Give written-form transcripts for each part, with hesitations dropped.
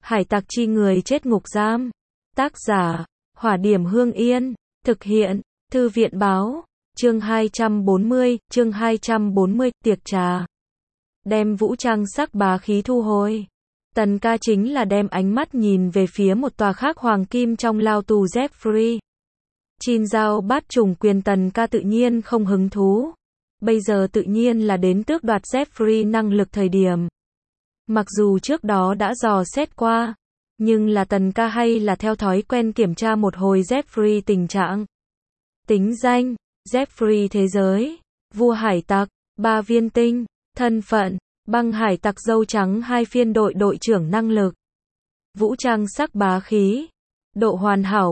Hải tặc chi người chết ngục giam. Tác giả, Hỏa Điểm Hương Yên. Thực hiện, Thư viện báo. Chương 240, tiệc trà. Đem vũ trang sắc bá khí thu hồi. Tần ca chính là đem ánh mắt nhìn về phía một tòa khác hoàng kim trong lao tù Jeffrey. Chin giao bát trùng quyền tần ca tự nhiên không hứng thú. Bây giờ tự nhiên là đến tước đoạt Jeffrey năng lực thời điểm. Mặc dù trước đó đã dò xét qua, nhưng là tần ca hay là theo thói quen kiểm tra một hồi Jeffrey tình trạng. Tính danh, Jeffrey thế giới, vua hải tặc, 3 viên tinh, thân phận, băng hải tặc dâu trắng 2 phiên đội trưởng năng lực. Vũ trang sắc bá khí, độ hoàn hảo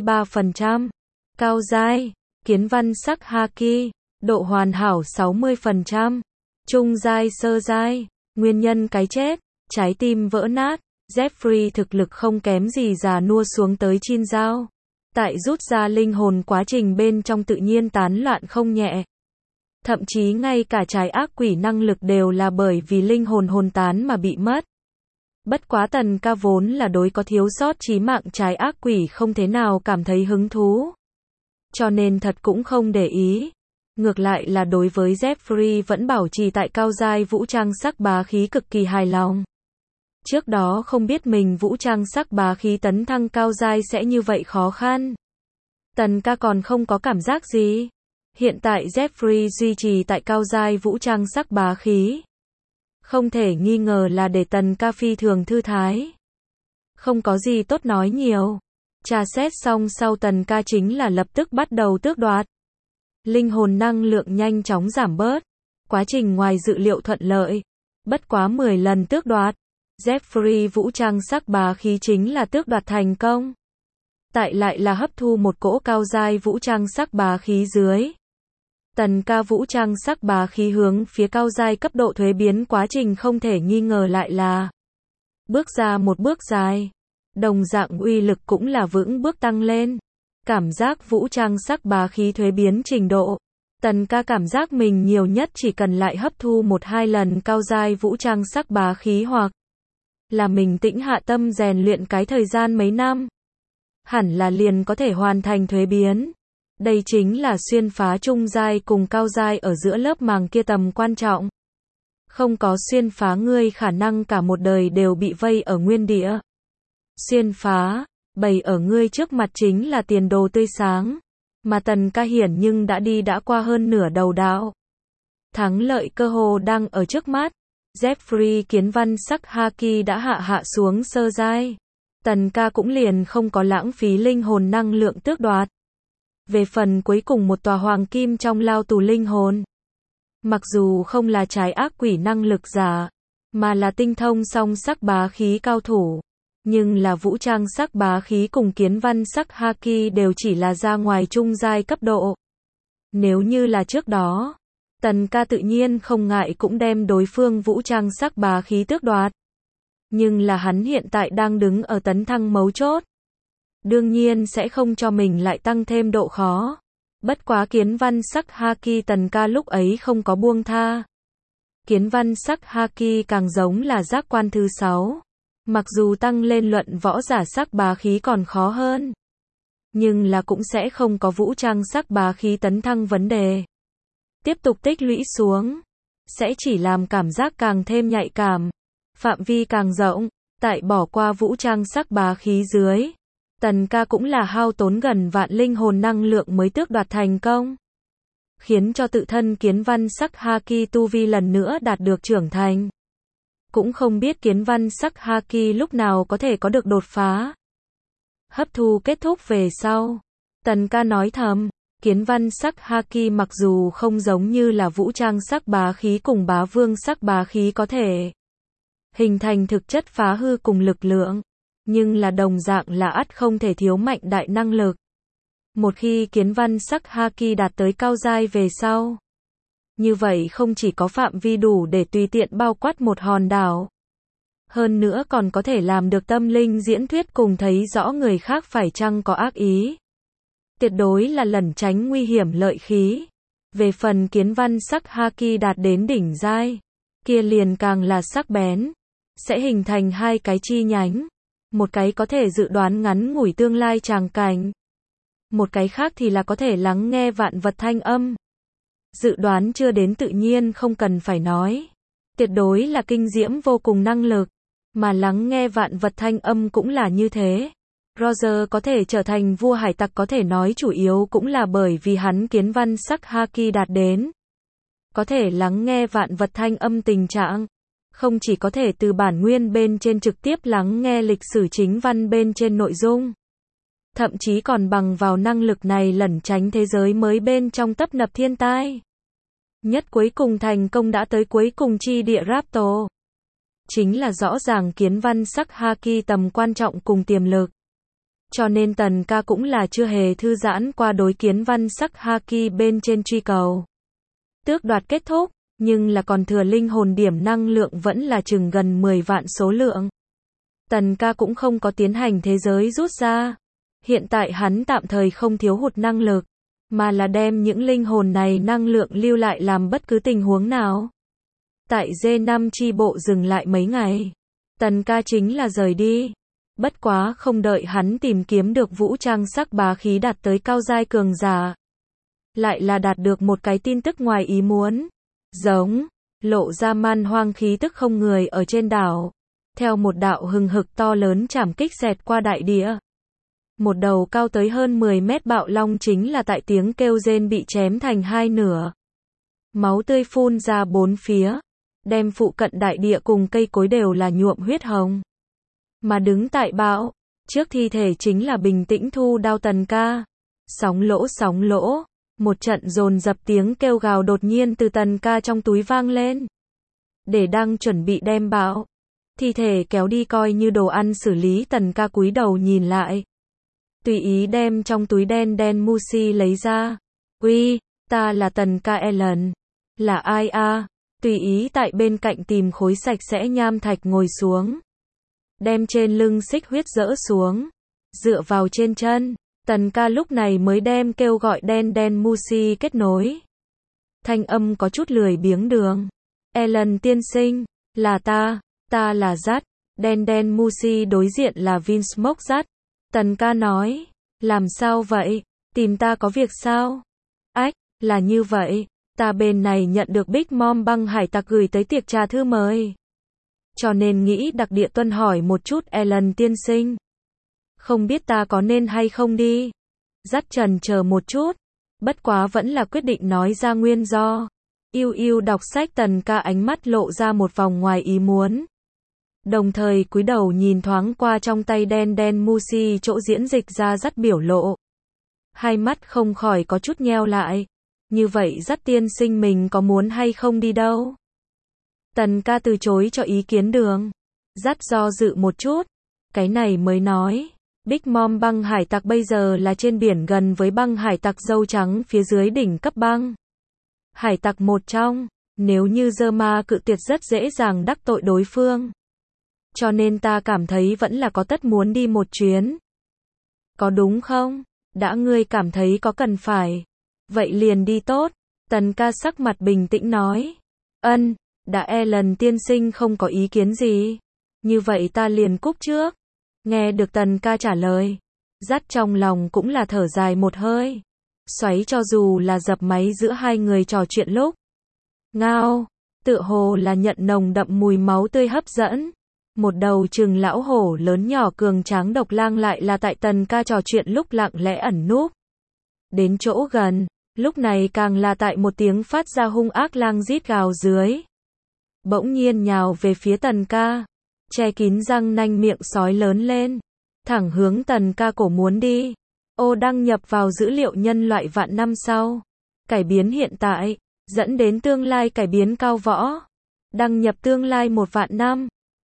73%, cao giai, kiến văn sắc haki, độ hoàn hảo 60%, trung giai sơ giai, nguyên nhân cái chết, trái tim vỡ nát. Jeffrey thực lực không kém gì già nua xuống tới Chin giao. Tại rút ra linh hồn quá trình bên trong tự nhiên tán loạn không nhẹ. Thậm chí ngay cả trái ác quỷ năng lực đều là bởi vì linh hồn hồn tán mà bị mất. Bất quá tần ca vốn là đối có thiếu sót chí mạng trái ác quỷ không thế nào cảm thấy hứng thú. Cho nên thật cũng không để ý. Ngược lại là đối với Jeffrey vẫn bảo trì tại cao giai vũ trang sắc bá khí cực kỳ hài lòng. Trước đó không biết mình vũ trang sắc bá khí tấn thăng cao giai sẽ như vậy khó khăn. Tần ca còn không có cảm giác gì. Hiện tại Jeffrey duy trì tại cao giai vũ trang sắc bá khí. Không thể nghi ngờ là để tần ca phi thường thư thái. Không có gì tốt nói nhiều. Tra xét xong sau tần ca chính là lập tức bắt đầu tước đoạt. Linh hồn năng lượng nhanh chóng giảm bớt. Quá trình ngoài dự liệu thuận lợi. Bất quá 10 lần tước đoạt. Jeffrey vũ trang sắc bá khí chính là tước đoạt thành công. Tại lại là hấp thu một cỗ cao giai vũ trang sắc bá khí dưới. Tần ca vũ trang sắc bá khí hướng phía cao giai cấp độ thuế biến quá trình không thể nghi ngờ lại là bước ra một bước dài. Đồng dạng uy lực cũng là vững bước tăng lên. Cảm giác vũ trang sắc bá khí thuế biến trình độ. Tần ca cảm giác mình nhiều nhất chỉ cần lại hấp thu 1-2 lần cao giai vũ trang sắc bá khí hoặc là mình tĩnh hạ tâm rèn luyện cái thời gian mấy năm. Hẳn là liền có thể hoàn thành thuế biến. Đây chính là xuyên phá trung giai cùng cao giai ở giữa lớp màng kia tầm quan trọng. Không có xuyên phá ngươi khả năng cả một đời đều bị vây ở nguyên địa. Xuyên phá, bày ở ngươi trước mặt chính là tiền đồ tươi sáng. Mà tần ca hiển nhưng đã qua hơn nửa đầu đạo. Thắng lợi cơ hồ đang ở trước mắt. Jeffrey kiến văn sắc haki đã hạ xuống sơ giai. Tần ca cũng liền không có lãng phí linh hồn năng lượng tước đoạt. Về phần cuối cùng một tòa hoàng kim trong lao tù linh hồn. Mặc dù không là trái ác quỷ năng lực giả, mà là tinh thông song sắc bá khí cao thủ. Nhưng là vũ trang sắc bá khí cùng kiến văn sắc haki đều chỉ là ra ngoài trung giai cấp độ. Nếu như là trước đó, tần ca tự nhiên không ngại cũng đem đối phương vũ trang sắc bá khí tước đoạt. Nhưng là hắn hiện tại đang đứng ở tấn thăng mấu chốt. Đương nhiên sẽ không cho mình lại tăng thêm độ khó. Bất quá kiến văn sắc haki tần ca lúc ấy không có buông tha. Kiến văn sắc haki càng giống là giác quan thứ 6. Mặc dù tăng lên luận võ giả sắc bá khí còn khó hơn. Nhưng là cũng sẽ không có vũ trang sắc bá khí tấn thăng vấn đề. Tiếp tục tích lũy xuống. Sẽ chỉ làm cảm giác càng thêm nhạy cảm. Phạm vi càng rộng. Tại bỏ qua vũ trang sắc bá khí dưới. Tần ca cũng là hao tốn gần vạn linh hồn năng lượng mới tước đoạt thành công. Khiến cho tự thân kiến văn sắc haki tu vi lần nữa đạt được trưởng thành. Cũng không biết kiến văn sắc haki lúc nào có thể có được đột phá. Hấp thu kết thúc về sau. Tần ca nói thầm, kiến văn sắc haki mặc dù không giống như là vũ trang sắc bá khí cùng bá vương sắc bá khí có thể hình thành thực chất phá hư cùng lực lượng. Nhưng là đồng dạng là ắt không thể thiếu mạnh đại năng lực. Một khi kiến văn sắc haki đạt tới cao giai về sau. Như vậy không chỉ có phạm vi đủ để tùy tiện bao quát một hòn đảo. Hơn nữa còn có thể làm được tâm linh diễn thuyết cùng thấy rõ người khác phải chăng có ác ý. Tuyệt đối là lẩn tránh nguy hiểm lợi khí. Về phần kiến văn sắc haki đạt đến đỉnh giai. Kia liền càng là sắc bén. Sẽ hình thành 2 cái chi nhánh. Một cái có thể dự đoán ngắn ngủi tương lai tràng cảnh. Một cái khác thì là có thể lắng nghe vạn vật thanh âm. Dự đoán chưa đến tự nhiên không cần phải nói. Tuyệt đối là kinh diễm vô cùng năng lực. Mà lắng nghe vạn vật thanh âm cũng là như thế. Roger có thể trở thành vua hải tặc có thể nói chủ yếu cũng là bởi vì hắn kiến văn sắc haki đạt đến. Có thể lắng nghe vạn vật thanh âm tình trạng. Không chỉ có thể từ bản nguyên bên trên trực tiếp lắng nghe lịch sử chính văn bên trên nội dung. Thậm chí còn bằng vào năng lực này lẩn tránh thế giới mới bên trong tấp nập thiên tai. Nhất cuối cùng thành công đã tới cuối cùng chi địa Raptor. Chính là rõ ràng kiến văn sắc haki tầm quan trọng cùng tiềm lực. Cho nên Tần Ca cũng là chưa hề thư giãn qua đối kiến văn sắc haki bên trên truy cầu. Tước đoạt kết thúc, nhưng là còn thừa linh hồn điểm năng lượng vẫn là chừng gần 10 vạn số lượng. Tần Ca cũng không có tiến hành thế giới rút ra. Hiện tại hắn tạm thời không thiếu hụt năng lực, mà là đem những linh hồn này năng lượng lưu lại làm bất cứ tình huống nào. Tại D5 chi bộ dừng lại mấy ngày. Tần Ca chính là rời đi. Bất quá không đợi hắn tìm kiếm được vũ trang sắc bá khí đạt tới cao giai cường giả. Lại là đạt được một cái tin tức ngoài ý muốn. Giống, lộ ra man hoang khí tức không người ở trên đảo. Theo một đạo hừng hực to lớn chảm kích xẹt qua đại địa. Một đầu cao tới hơn 10 mét bạo long chính là tại tiếng kêu rên bị chém thành hai nửa. Máu tươi phun ra bốn phía. Đem phụ cận đại địa cùng cây cối đều là nhuộm huyết hồng. Mà đứng tại bão, trước thi thể chính là bình tĩnh thu đao Tần Ca. Sóng lỗ, một trận dồn dập tiếng kêu gào đột nhiên từ Tần Ca trong túi vang lên. Để đang chuẩn bị đem bão, thi thể kéo đi coi như đồ ăn xử lý Tần Ca cúi đầu nhìn lại. Tùy ý đem trong túi đen Musi lấy ra. Uy, ta là Tần Ca Ellen. Là ai a? Tùy ý tại bên cạnh tìm khối sạch sẽ nham thạch ngồi xuống. Đem trên lưng xích huyết dỡ xuống. Dựa vào trên chân. Tần Ca lúc này mới đem kêu gọi đen Musi kết nối. Thanh âm có chút lười biếng đường. Ellen tiên sinh, là ta là Dắt. Đen Musi đối diện là Vinsmoke Dắt. Tần Ca nói, làm sao vậy, tìm ta có việc sao? Ách, là như vậy, ta bên này nhận được Big Mom băng hải tặc gửi tới tiệc trà thư mời. Cho nên nghĩ đặc địa tuân hỏi một chút Ellen tiên sinh. Không biết ta có nên hay không đi? Dắt chần chờ một chút, bất quá vẫn là quyết định nói ra nguyên do. Yêu đọc sách Tần Ca ánh mắt lộ ra một vòng ngoài ý muốn. Đồng thời cúi đầu nhìn thoáng qua trong tay đen Musi chỗ diễn dịch ra Dắt biểu lộ. Hai mắt không khỏi có chút nheo lại. Như vậy Dắt tiên sinh mình có muốn hay không đi đâu? Tần Ca từ chối cho ý kiến đường. Dắt do dự một chút. Cái này mới nói. Big Mom băng hải tặc bây giờ là trên biển gần với băng hải tặc dâu trắng phía dưới đỉnh cấp băng hải tặc một trong. Nếu như Zerma cự tuyệt rất dễ dàng đắc tội đối phương. Cho nên ta cảm thấy vẫn là có tất muốn đi một chuyến. Có đúng không? Đã ngươi cảm thấy có cần phải. Vậy liền đi tốt. Tần Ca sắc mặt bình tĩnh nói. Ân, đã Ellen tiên sinh không có ý kiến gì. Như vậy ta liền cúp trước. Nghe được Tần Ca trả lời. Dắt trong lòng cũng là thở dài một hơi. Xoáy cho dù là dập máy giữa hai người trò chuyện lúc. Ngao, tựa hồ là nhận nồng đậm mùi máu tươi hấp dẫn. Một đầu trừng lão hổ lớn nhỏ cường tráng độc lang lại là tại Tần Ca trò chuyện lúc lặng lẽ ẩn núp. Đến chỗ gần, lúc này càng là tại một tiếng phát ra hung ác lang rít gào dưới. Bỗng nhiên nhào về phía Tần Ca, che kín răng nanh miệng sói lớn lên, thẳng hướng Tần Ca cổ muốn đi. Ô đăng nhập vào dữ liệu nhân loại vạn năm sau. Cải biến hiện tại, dẫn đến tương lai cải biến cao võ. Đăng nhập tương lai 1 vạn năm.